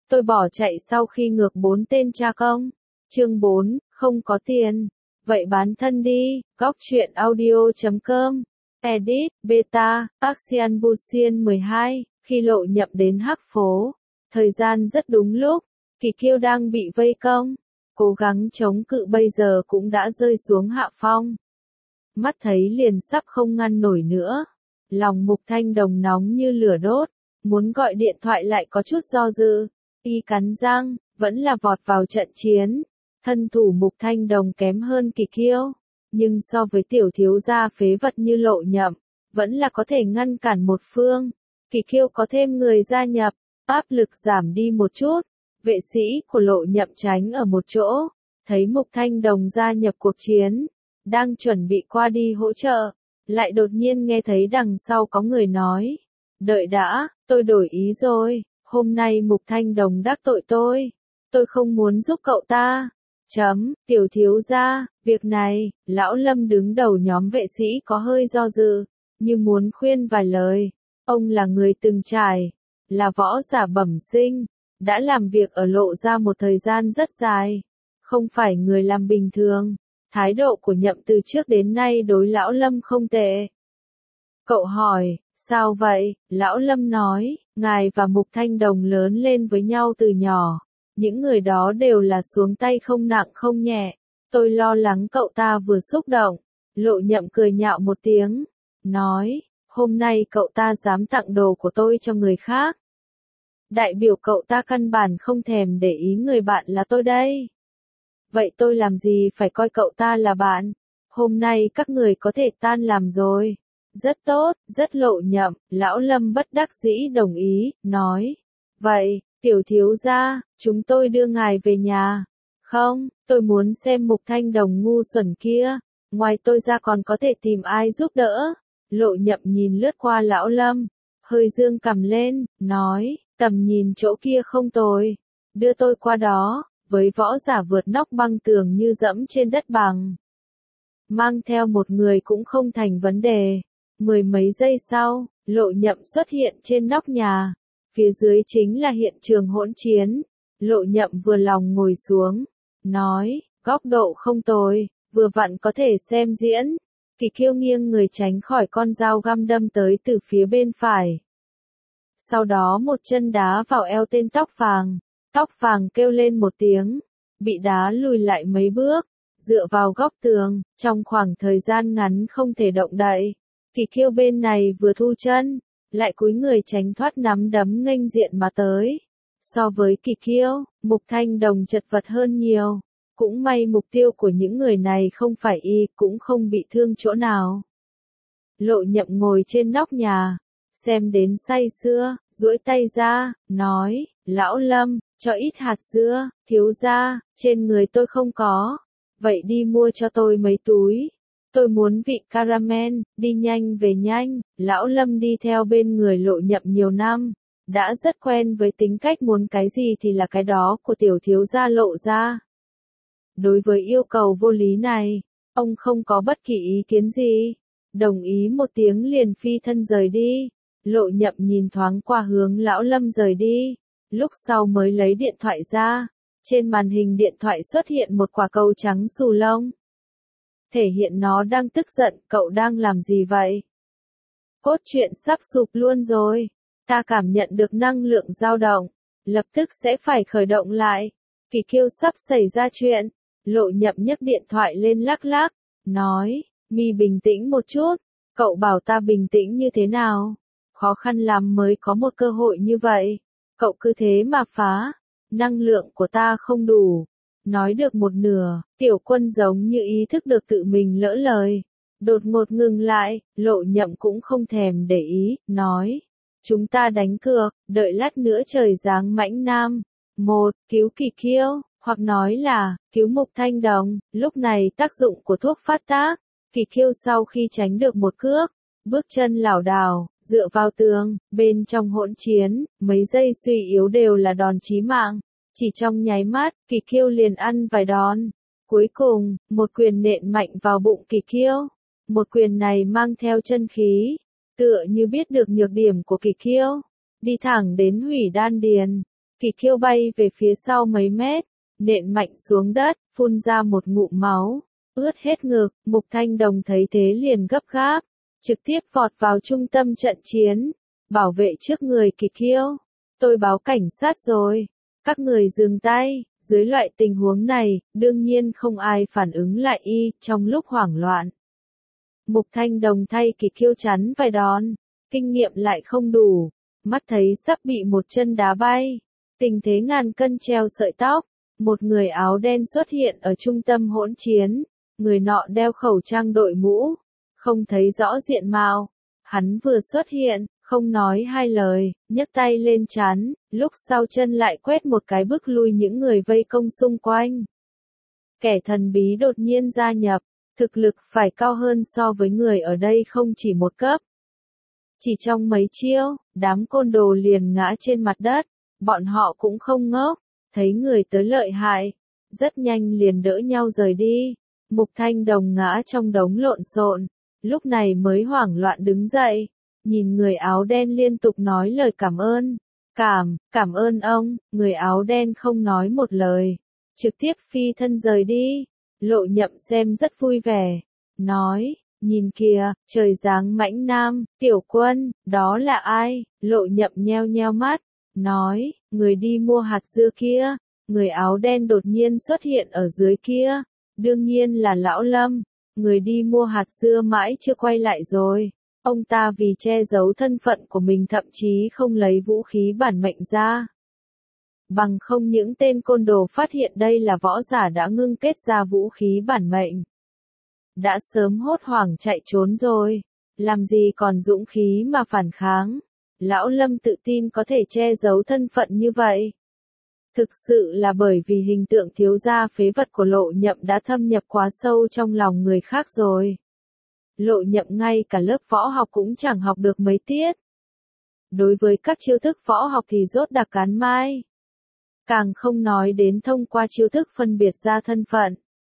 tôi bỏ chạy sau khi ngược 4 tên cha công. Chương 4, không có tiền. Vậy bán thân đi, góc truyện audio.com. Edit, Beta, Axian Busian 12, khi Lộ Nhậm đến Hắc Phố. Thời gian rất đúng lúc, Kỳ Kiêu đang bị vây công. Cố gắng chống cự bây giờ cũng đã rơi xuống hạ phong. Mắt thấy liền sắp không ngăn nổi nữa. Lòng Mục Thanh Đồng nóng như lửa đốt, muốn gọi điện thoại lại có chút do dự. Y cắn răng, vẫn là vọt vào trận chiến. Thân thủ Mục Thanh Đồng kém hơn Kỳ Kiêu, nhưng so với tiểu thiếu gia phế vật như Lộ Nhậm, vẫn là có thể ngăn cản một phương. Kỳ Kiêu có thêm người gia nhập, áp lực giảm đi một chút. Vệ sĩ của Lộ Nhậm tránh ở một chỗ, thấy Mục Thanh Đồng gia nhập cuộc chiến, đang chuẩn bị qua đi hỗ trợ, lại đột nhiên nghe thấy đằng sau có người nói: "Đợi đã, tôi đổi ý rồi, hôm nay Mục Thanh Đồng đắc tội tôi không muốn giúp cậu ta." Tiểu thiếu gia, việc này, lão Lâm đứng đầu nhóm vệ sĩ có hơi do dự, như muốn khuyên vài lời. Ông là người từng trải, là võ giả bẩm sinh, đã làm việc ở Lộ gia một thời gian rất dài, không phải người làm bình thường. Thái độ của Nhậm từ trước đến nay đối lão Lâm không tệ. Cậu hỏi, sao vậy? Lão Lâm nói, ngài và Mục Thanh Đồng lớn lên với nhau từ nhỏ. Những người đó đều là xuống tay không nặng không nhẹ. Tôi lo lắng cậu ta vừa xúc động. Lộ Nhậm cười nhạo một tiếng, nói, hôm nay cậu ta dám tặng đồ của tôi cho người khác. Đại biểu cậu ta căn bản không thèm để ý người bạn là tôi đây. Vậy tôi làm gì phải coi cậu ta là bạn? Hôm nay các người có thể tan làm rồi. Rất tốt, rất Lộ Nhậm. Lão Lâm bất đắc dĩ đồng ý, nói, vậy, tiểu thiếu gia, chúng tôi đưa ngài về nhà. Không, tôi muốn xem Mục Thanh Đồng ngu xuẩn kia. Ngoài tôi ra còn có thể tìm ai giúp đỡ. Lộ Nhậm nhìn lướt qua lão Lâm, hơi dương cằm lên, nói, tầm nhìn chỗ kia không tồi. Đưa tôi qua đó. Với võ giả vượt nóc băng tường như dẫm trên đất bằng. Mang theo một người cũng không thành vấn đề. Mười mấy giây sau, Lộ Nhậm xuất hiện trên nóc nhà. Phía dưới chính là hiện trường hỗn chiến. Lộ Nhậm vừa lòng ngồi xuống, nói, góc độ không tồi, vừa vặn có thể xem diễn. Kỳ Kiêu nghiêng người tránh khỏi con dao găm đâm tới từ phía bên phải. Sau đó một chân đá vào eo tên tóc vàng. Tóc vàng kêu lên một tiếng, bị đá lùi lại mấy bước, dựa vào góc tường, trong khoảng thời gian ngắn không thể động đậy. Kỳ Kiêu bên này vừa thu chân, lại cúi người tránh thoát nắm đấm nghênh diện mà tới. So với Kỳ Kiêu, Mục Thanh Đồng chật vật hơn nhiều. Cũng may mục tiêu của những người này không phải y, cũng không bị thương chỗ nào. Lộ Nhậm ngồi trên nóc nhà, xem đến say sưa, duỗi tay ra, nói, lão Lâm, cho ít hạt dưa, thiếu gia, trên người tôi không có. Vậy đi mua cho tôi mấy túi. Tôi muốn vị caramel, đi nhanh về nhanh. Lão Lâm đi theo bên người Lộ Nhậm nhiều năm, đã rất quen với tính cách muốn cái gì thì là cái đó của tiểu thiếu gia Lộ gia. Đối với yêu cầu vô lý này, ông không có bất kỳ ý kiến gì. Đồng ý một tiếng liền phi thân rời đi. Lộ Nhậm nhìn thoáng qua hướng lão Lâm rời đi, lúc sau mới lấy điện thoại ra. Trên màn hình điện thoại xuất hiện một quả cầu trắng xù lông. Thể hiện nó đang tức giận, cậu đang làm gì vậy? Cốt truyện sắp sụp luôn rồi. Ta cảm nhận được năng lượng dao động, lập tức sẽ phải khởi động lại. Kỳ Kiêu sắp xảy ra chuyện. Lộ Nhậm nhấc điện thoại lên lắc lắc, nói, mi bình tĩnh một chút. Cậu bảo ta bình tĩnh như thế nào? Khó khăn lắm mới có một cơ hội như vậy. Cậu cứ thế mà phá. Năng lượng của ta không đủ. Nói được một nửa, Tiểu Quân giống như ý thức được tự mình lỡ lời. Đột ngột ngừng lại, Lộ Nhậm cũng không thèm để ý, nói. Chúng ta đánh cược, đợi lát nữa trời giáng mãnh nam. Một, cứu Kỳ Kiêu, hoặc nói là, cứu Mục Thanh Đồng. Lúc này tác dụng của thuốc phát tác. Kỳ Kiêu sau khi tránh được một cước, bước chân lảo đảo, dựa vào tường, bên trong hỗn chiến, mấy giây suy yếu đều là đòn chí mạng. Chỉ trong nháy mắt, Kỳ Kiêu liền ăn vài đòn. Cuối cùng, một quyền nện mạnh vào bụng Kỳ Kiêu. Một quyền này mang theo chân khí, tựa như biết được nhược điểm của Kỳ Kiêu, đi thẳng đến hủy đan điền. Kỳ Kiêu bay về phía sau mấy mét, nện mạnh xuống đất, phun ra một ngụm máu, ướt hết ngực. Mục Thanh Đồng thấy thế liền gấp gáp, trực tiếp vọt vào trung tâm trận chiến, bảo vệ trước người Kỳ Kiêu. Tôi báo cảnh sát rồi, các người dừng tay. Dưới loại tình huống này, đương nhiên không ai phản ứng lại trong lúc hoảng loạn. Mục Thanh Đồng thay Kỳ Kiêu chắn vài đòn, kinh nghiệm lại không đủ, mắt thấy sắp bị một chân đá bay. Tình thế ngàn cân treo sợi tóc, một người áo đen xuất hiện ở trung tâm hỗn chiến, người nọ đeo khẩu trang đội mũ, không thấy rõ diện mạo. Hắn vừa xuất hiện, không nói hai lời, nhấc tay lên trán, lúc sau chân lại quét một cái bước lui những người vây công xung quanh. Kẻ thần bí đột nhiên gia nhập, thực lực phải cao hơn so với người ở đây không chỉ một cấp. Chỉ trong mấy chiêu, đám côn đồ liền ngã trên mặt đất, bọn họ cũng không ngốc, thấy người tới lợi hại, rất nhanh liền đỡ nhau rời đi. Mục Thanh Đồng ngã trong đống lộn xộn, lúc này mới hoảng loạn đứng dậy, nhìn người áo đen liên tục nói lời cảm ơn. Cảm ơn ông. Người áo đen không nói một lời, trực tiếp phi thân rời đi. Lộ Nhậm xem rất vui vẻ, nói, nhìn kìa, trời giáng mãnh nam, Tiểu Quân, đó là ai? Lộ Nhậm nheo nheo mắt, nói, người đi mua hạt dưa kia. Người áo đen đột nhiên xuất hiện ở dưới kia, đương nhiên là Lão Lâm. Người đi mua hạt dưa mãi chưa quay lại rồi. Ông ta vì che giấu thân phận của mình thậm chí không lấy vũ khí bản mệnh ra. Bằng không những tên côn đồ phát hiện đây là võ giả đã ngưng kết ra vũ khí bản mệnh, đã sớm hốt hoảng chạy trốn rồi, làm gì còn dũng khí mà phản kháng. Lão Lâm tự tin có thể che giấu thân phận như vậy. Thực sự là bởi vì hình tượng thiếu gia phế vật của Lộ Nhậm đã thâm nhập quá sâu trong lòng người khác rồi. Lộ Nhậm ngay cả lớp võ học cũng chẳng học được mấy tiết. Đối với các chiêu thức võ học thì rốt đặc cán mai. Càng không nói đến thông qua chiêu thức phân biệt ra thân phận.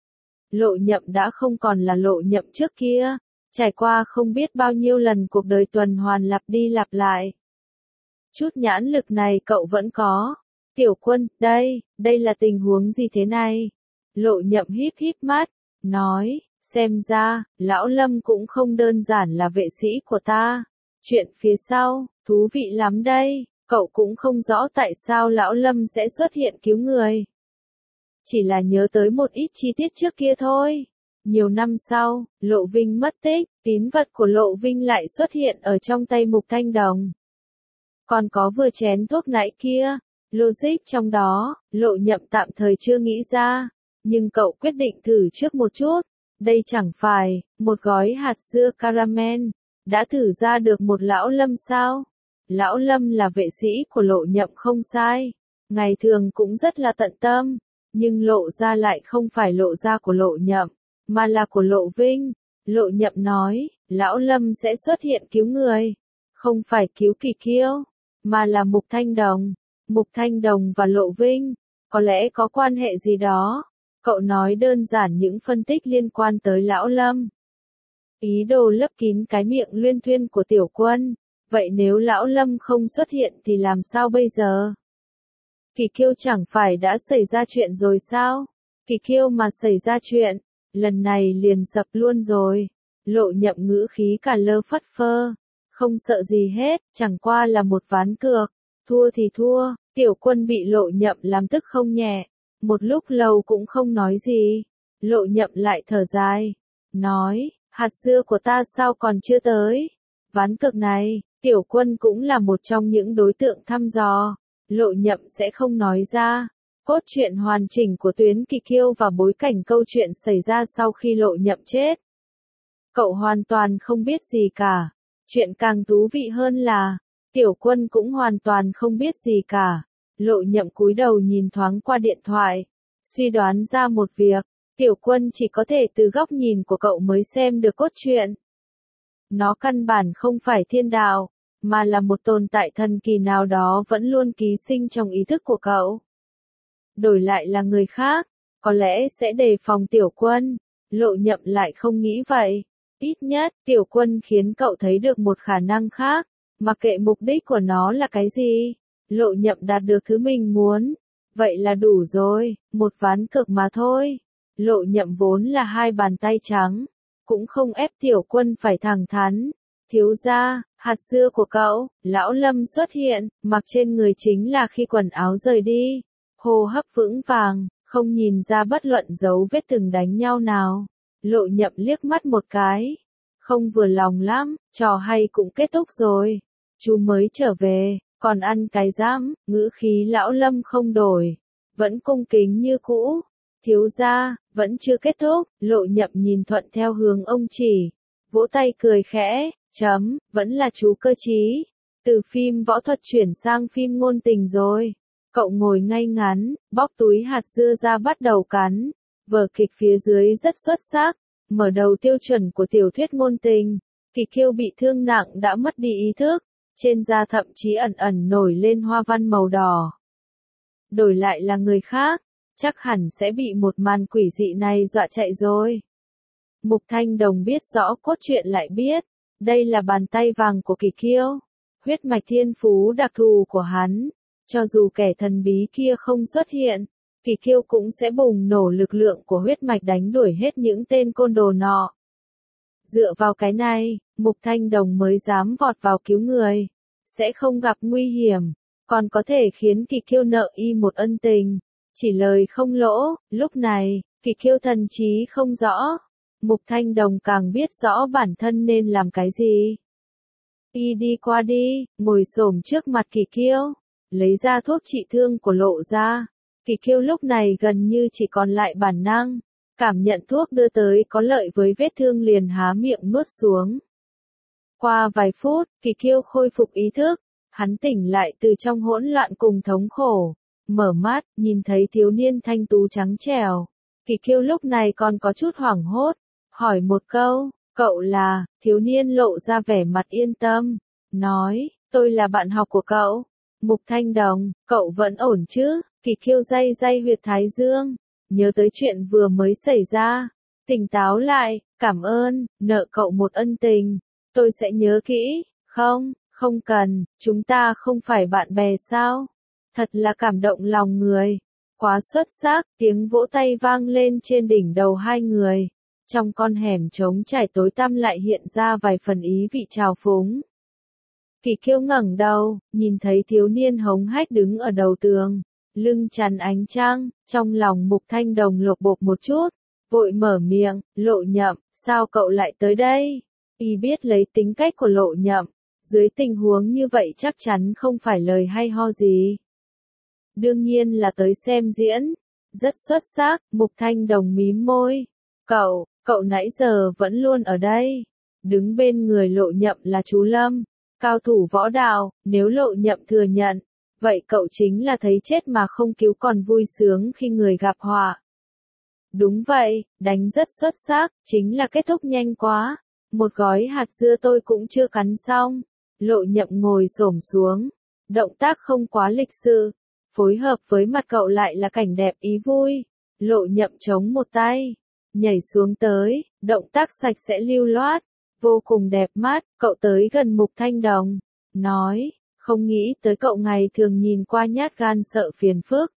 Lộ Nhậm đã không còn là Lộ Nhậm trước kia, trải qua không biết bao nhiêu lần cuộc đời tuần hoàn lặp đi lặp lại. Chút nhãn lực này cậu vẫn có. Tiểu Quân, đây là tình huống gì thế này? Lộ Nhậm híp híp mắt, nói, xem ra, Lão Lâm cũng không đơn giản là vệ sĩ của ta. Chuyện phía sau, thú vị lắm đây, cậu cũng không rõ tại sao Lão Lâm sẽ xuất hiện cứu người. Chỉ là nhớ tới một ít chi tiết trước kia thôi. Nhiều năm sau, Lộ Vinh mất tích, tín vật của Lộ Vinh lại xuất hiện ở trong tay Mục Thanh Đồng. Còn có vừa chén thuốc nãy kia, logic trong đó, Lộ Nhậm tạm thời chưa nghĩ ra, nhưng cậu quyết định thử trước một chút. Đây chẳng phải, một gói hạt dưa caramel, đã thử ra được một Lão Lâm sao? Lão Lâm là vệ sĩ của Lộ Nhậm không sai, ngày thường cũng rất là tận tâm, nhưng Lộ ra lại không phải Lộ ra của Lộ Nhậm, mà là của Lộ Vinh. Lộ Nhậm nói, Lão Lâm sẽ xuất hiện cứu người, không phải cứu Kỳ Kiêu, mà là Mục Thanh Đồng. Mục Thanh Đồng và Lộ Vinh, có lẽ có quan hệ gì đó. Cậu nói đơn giản những phân tích liên quan tới Lão Lâm. Ý đồ lấp kín cái miệng luyên thuyên của Tiểu Quân. Vậy nếu Lão Lâm không xuất hiện thì làm sao bây giờ? Kỳ Kiêu chẳng phải đã xảy ra chuyện rồi sao? Kỳ Kiêu mà xảy ra chuyện, lần này liền sập luôn rồi. Lộ Nhậm ngữ khí cả lơ phất phơ, không sợ gì hết, chẳng qua là một ván cược. Thua thì thua. Tiểu Quân bị Lộ Nhậm làm tức không nhẹ, một lúc lâu cũng không nói gì. Lộ Nhậm lại thở dài, nói, hạt dưa của ta sao còn chưa tới? Ván cược này, Tiểu Quân cũng là một trong những đối tượng thăm dò. Lộ Nhậm sẽ không nói ra. Cốt truyện hoàn chỉnh của Tuyến Kỳ Kiêu và bối cảnh câu chuyện xảy ra sau khi Lộ Nhậm chết. Cậu hoàn toàn không biết gì cả. Chuyện càng thú vị hơn là, Tiểu Quân cũng hoàn toàn không biết gì cả. Lộ Nhậm cúi đầu nhìn thoáng qua điện thoại, suy đoán ra một việc, Tiểu Quân chỉ có thể từ góc nhìn của cậu mới xem được cốt truyện. Nó căn bản không phải thiên đạo, mà là một tồn tại thần kỳ nào đó vẫn luôn ký sinh trong ý thức của cậu. Đổi lại là người khác, có lẽ sẽ đề phòng Tiểu Quân. Lộ Nhậm lại không nghĩ vậy. Ít nhất, Tiểu Quân khiến cậu thấy được một khả năng khác, mặc kệ mục đích của nó là cái gì. Lộ Nhậm đạt được thứ mình muốn. Vậy là đủ rồi, một ván cược mà thôi. Lộ Nhậm vốn là hai bàn tay trắng, cũng không ép Tiểu Quân phải thẳng thắn. Thiếu gia, hạt dưa của cậu, Lão Lâm xuất hiện, mặc trên người chính là khi quần áo rời đi. Hô hấp vững vàng, không nhìn ra bất luận dấu vết từng đánh nhau nào. Lộ Nhậm liếc mắt một cái. Không vừa lòng lắm, trò hay cũng kết thúc rồi. Chú mới trở về, còn ăn cái dám, ngữ khí Lão Lâm không đổi. Vẫn cung kính như cũ. Thiếu gia, vẫn chưa kết thúc, Lộ Nhậm nhìn thuận theo hướng ông chỉ. Vỗ tay cười khẽ, vẫn là chú cơ trí. Từ phim võ thuật chuyển sang phim ngôn tình rồi. Cậu ngồi ngay ngắn, bóc túi hạt dưa ra bắt đầu cắn. Vở kịch phía dưới rất xuất sắc. Mở đầu tiêu chuẩn của tiểu thuyết ngôn tình. Kỳ Kiêu bị thương nặng đã mất đi ý thức. Trên da thậm chí ẩn ẩn nổi lên hoa văn màu đỏ. Đổi lại là người khác, chắc hẳn sẽ bị một màn quỷ dị này dọa chạy rồi. Mục Thanh Đồng biết rõ cốt truyện lại biết. Đây là bàn tay vàng của Kỳ Kiêu. Huyết mạch thiên phú đặc thù của hắn. Cho dù kẻ thần bí kia không xuất hiện, Kỳ Kiêu cũng sẽ bùng nổ lực lượng của huyết mạch đánh đuổi hết những tên côn đồ nọ. Dựa vào cái này, Mục Thanh Đồng mới dám vọt vào cứu người. Sẽ không gặp nguy hiểm, còn có thể khiến Kỳ Kiêu nợ y một ân tình. Chỉ lời không lỗ, lúc này, Kỳ Kiêu thần trí không rõ. Mục Thanh Đồng càng biết rõ bản thân nên làm cái gì. Y đi qua đi, ngồi xổm trước mặt Kỳ Kiêu, lấy ra thuốc trị thương của Lộ ra. Kỳ Kiêu lúc này gần như chỉ còn lại bản năng, cảm nhận thuốc đưa tới có lợi với vết thương liền há miệng nuốt xuống. Qua vài phút, Kỳ Kiêu khôi phục ý thức, hắn tỉnh lại từ trong hỗn loạn cùng thống khổ, mở mắt, nhìn thấy thiếu niên thanh tú trắng trẻo. Kỳ Kiêu lúc này còn có chút hoảng hốt, hỏi một câu, cậu là, thiếu niên lộ ra vẻ mặt yên tâm, nói, tôi là bạn học của cậu. Mục Thanh Đồng, cậu vẫn ổn chứ? Kỳ Kiêu day day huyệt thái dương, nhớ tới chuyện vừa mới xảy ra, tỉnh táo lại, cảm ơn, nợ cậu một ân tình, tôi sẽ nhớ kỹ, không cần, chúng ta không phải bạn bè sao? Thật là cảm động lòng người, quá xuất sắc, tiếng vỗ tay vang lên trên đỉnh đầu hai người, trong con hẻm trống trải tối tăm lại hiện ra vài phần ý vị trào phúng. Kỳ Kiêu ngẩng đầu, nhìn thấy thiếu niên hống hách đứng ở đầu tường, lưng chắn ánh trăng, trong lòng Mục Thanh Đồng lột bột một chút, vội mở miệng, Lộ Nhậm, sao cậu lại tới đây? Y biết lấy tính cách của Lộ Nhậm, dưới tình huống như vậy chắc chắn không phải lời hay ho gì. Đương nhiên là tới xem diễn, rất xuất sắc, Mục Thanh Đồng mím môi, cậu nãy giờ vẫn luôn ở đây, đứng bên người Lộ Nhậm là chú Lâm. Cao thủ võ đạo, nếu Lộ Nhậm thừa nhận, vậy cậu chính là thấy chết mà không cứu còn vui sướng khi người gặp họa. Đúng vậy, đánh rất xuất sắc, chính là kết thúc nhanh quá. Một gói hạt dưa tôi cũng chưa cắn xong. Lộ Nhậm ngồi xổm xuống, động tác không quá lịch sự, phối hợp với mặt cậu lại là cảnh đẹp ý vui. Lộ Nhậm chống một tay, nhảy xuống tới, động tác sạch sẽ lưu loát. Vô cùng đẹp mắt, cậu tới gần Mục Thanh Đồng, nói, không nghĩ tới cậu ngày thường nhìn qua nhát gan sợ phiền phức.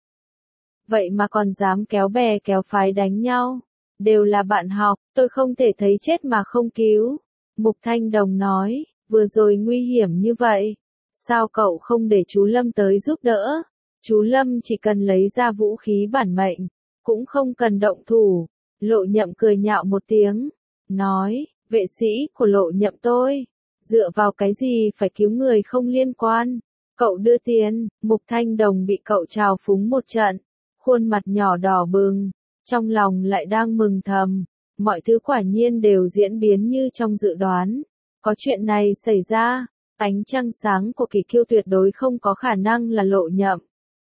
Vậy mà còn dám kéo bè kéo phái đánh nhau, đều là bạn học, tôi không thể thấy chết mà không cứu. Mục Thanh Đồng nói, vừa rồi nguy hiểm như vậy, sao cậu không để chú Lâm tới giúp đỡ? Chú Lâm chỉ cần lấy ra vũ khí bản mệnh, cũng không cần động thủ. Lộ Nhậm cười nhạo một tiếng, nói, vệ sĩ của Lộ Nhậm tôi, dựa vào cái gì phải cứu người không liên quan, cậu đưa tiền. Mục Thanh Đồng bị cậu trào phúng một trận, khuôn mặt nhỏ đỏ bừng, trong lòng lại đang mừng thầm, mọi thứ quả nhiên đều diễn biến như trong dự đoán, có chuyện này xảy ra, ánh trăng sáng của Kỳ Kiêu tuyệt đối không có khả năng là Lộ Nhậm.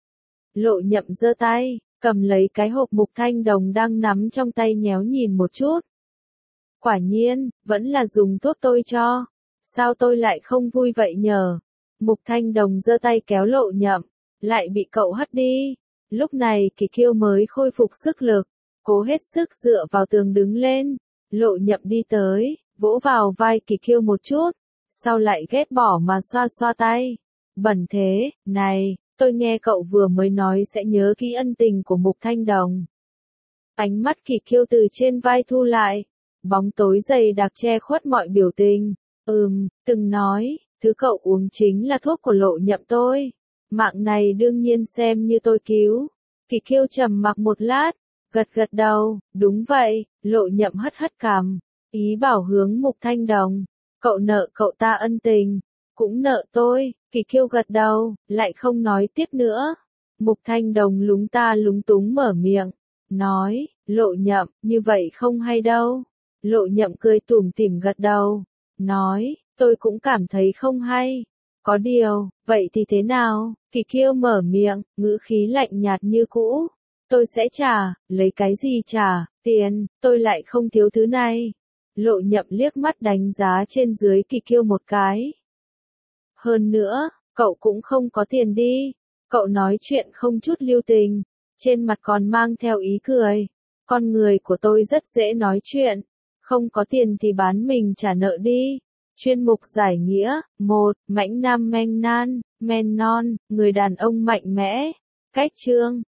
Lộ Nhậm giơ tay, cầm lấy cái hộp Mục Thanh Đồng đang nắm trong tay nhéo nhìn một chút. Quả nhiên, vẫn là dùng thuốc tôi cho. Sao tôi lại không vui vậy nhờ? Mục Thanh Đồng giơ tay kéo Lộ Nhậm, lại bị cậu hất đi. Lúc này Kỳ Kiêu mới khôi phục sức lực, cố hết sức dựa vào tường đứng lên. Lộ Nhậm đi tới, vỗ vào vai Kỳ Kiêu một chút, sau lại ghét bỏ mà xoa xoa tay. Bẩn thế, này, tôi nghe cậu vừa mới nói sẽ nhớ kỹ ân tình của Mục Thanh Đồng. Ánh mắt Kỳ Kiêu từ trên vai thu lại, bóng tối dày đặc che khuất mọi biểu tình. Từng nói, thứ cậu uống chính là thuốc của Lộ Nhậm tôi. Mạng này đương nhiên xem như tôi cứu. Kỳ Kiêu trầm mặc một lát, gật gật đầu, đúng vậy, Lộ Nhậm hất hất cằm, ý bảo hướng Mục Thanh Đồng, cậu nợ cậu ta ân tình, cũng nợ tôi. Kỳ Kiêu gật đầu, lại không nói tiếp nữa. Mục Thanh Đồng lúng ta lúng túng mở miệng, nói, Lộ Nhậm, như vậy không hay đâu. Lộ Nhậm cười tủm tỉm gật đầu, nói, tôi cũng cảm thấy không hay. Có điều, vậy thì thế nào? Kỳ Kiêu mở miệng, ngữ khí lạnh nhạt như cũ. Tôi sẽ trả, lấy cái gì trả, tiền, tôi lại không thiếu thứ này. Lộ Nhậm liếc mắt đánh giá trên dưới Kỳ Kiêu một cái. Hơn nữa, cậu cũng không có tiền đi. Cậu nói chuyện không chút lưu tình, trên mặt còn mang theo ý cười. Con người của tôi rất dễ nói chuyện, không có tiền thì bán mình trả nợ đi. Chuyên mục giải nghĩa, 1. Mãnh nam men non, người đàn ông mạnh mẽ. Cách chương